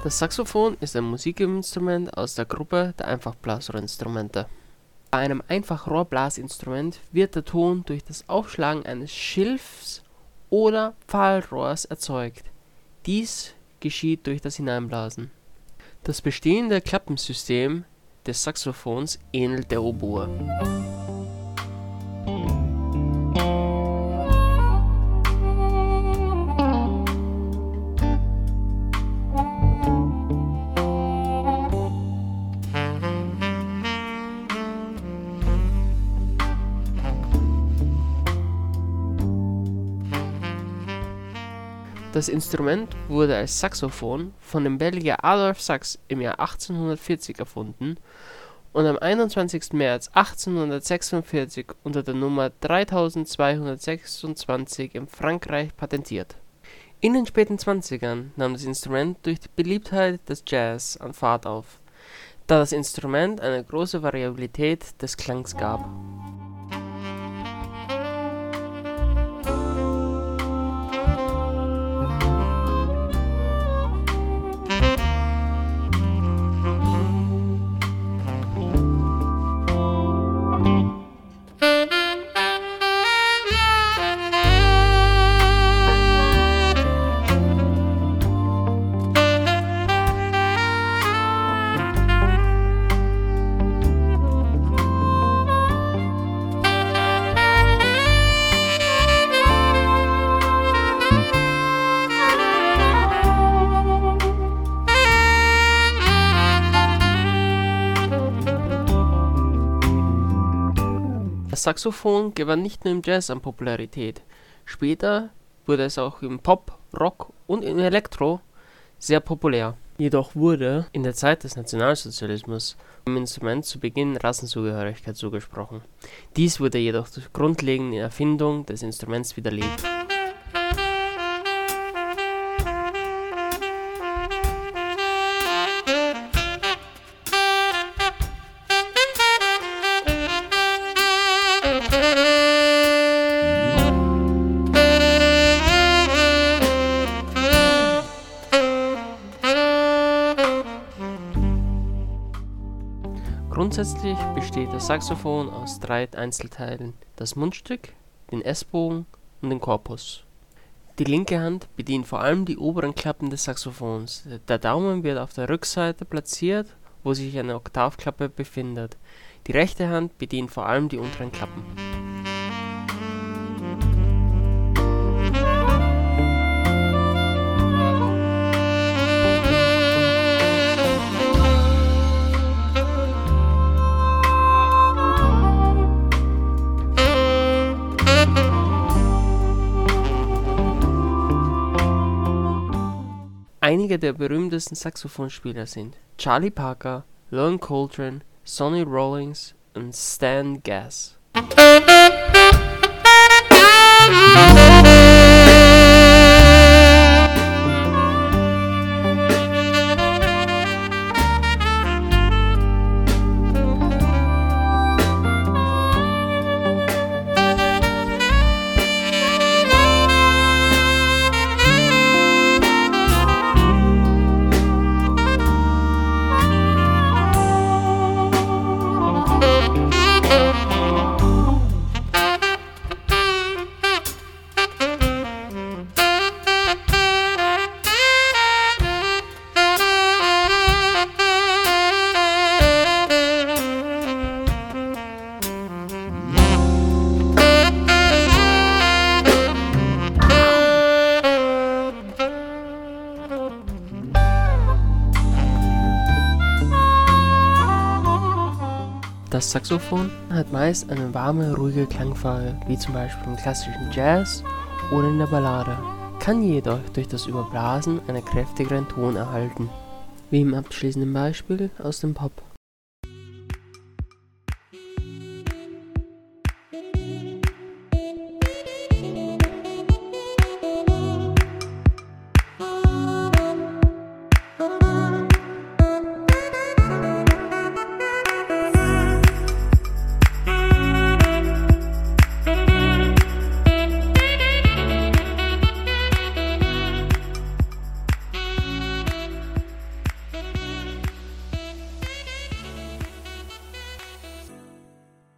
Das Saxophon ist ein Musikinstrument aus der Gruppe der Einfachblasrohrinstrumente. Bei einem Einfachrohrblasinstrument wird der Ton durch das Aufschlagen eines Schilfs oder Pfahlrohrs erzeugt. Dies geschieht durch das Hineinblasen. Das bestehende Klappensystem des Saxophons ähnelt der Oboe. Das Instrument wurde als Saxophon von dem Belgier Adolphe Sax im Jahr 1840 erfunden und am 21. März 1846 unter der Nummer 3226 in Frankreich patentiert. In den späten 20ern nahm das Instrument durch die Beliebtheit des Jazz an Fahrt auf, da das Instrument eine große Variabilität des Klangs gab. Das Saxophon gewann nicht nur im Jazz an Popularität, später wurde es auch im Pop, Rock und im Elektro sehr populär. Jedoch wurde in der Zeit des Nationalsozialismus dem Instrument zu Beginn Rassenzugehörigkeit zugesprochen. Dies wurde jedoch durch grundlegende Erfindung des Instruments widerlegt. Grundsätzlich besteht das Saxophon aus 3 Einzelteilen: das Mundstück, den S-Bogen und den Korpus. Die linke Hand bedient vor allem die oberen Klappen des Saxophons. Der Daumen wird auf der Rückseite platziert, wo sich eine Oktavklappe befindet. Die rechte Hand bedient vor allem die unteren Klappen. Einige der berühmtesten Saxophonspieler sind Charlie Parker, Lon Coltrane, Sonny Rollins und Stan Getz. Das Saxophon hat meist eine warme, ruhige Klangfarbe, wie zum Beispiel im klassischen Jazz oder in der Ballade, kann jedoch durch das Überblasen einen kräftigeren Ton erhalten, wie im abschließenden Beispiel aus dem Pop.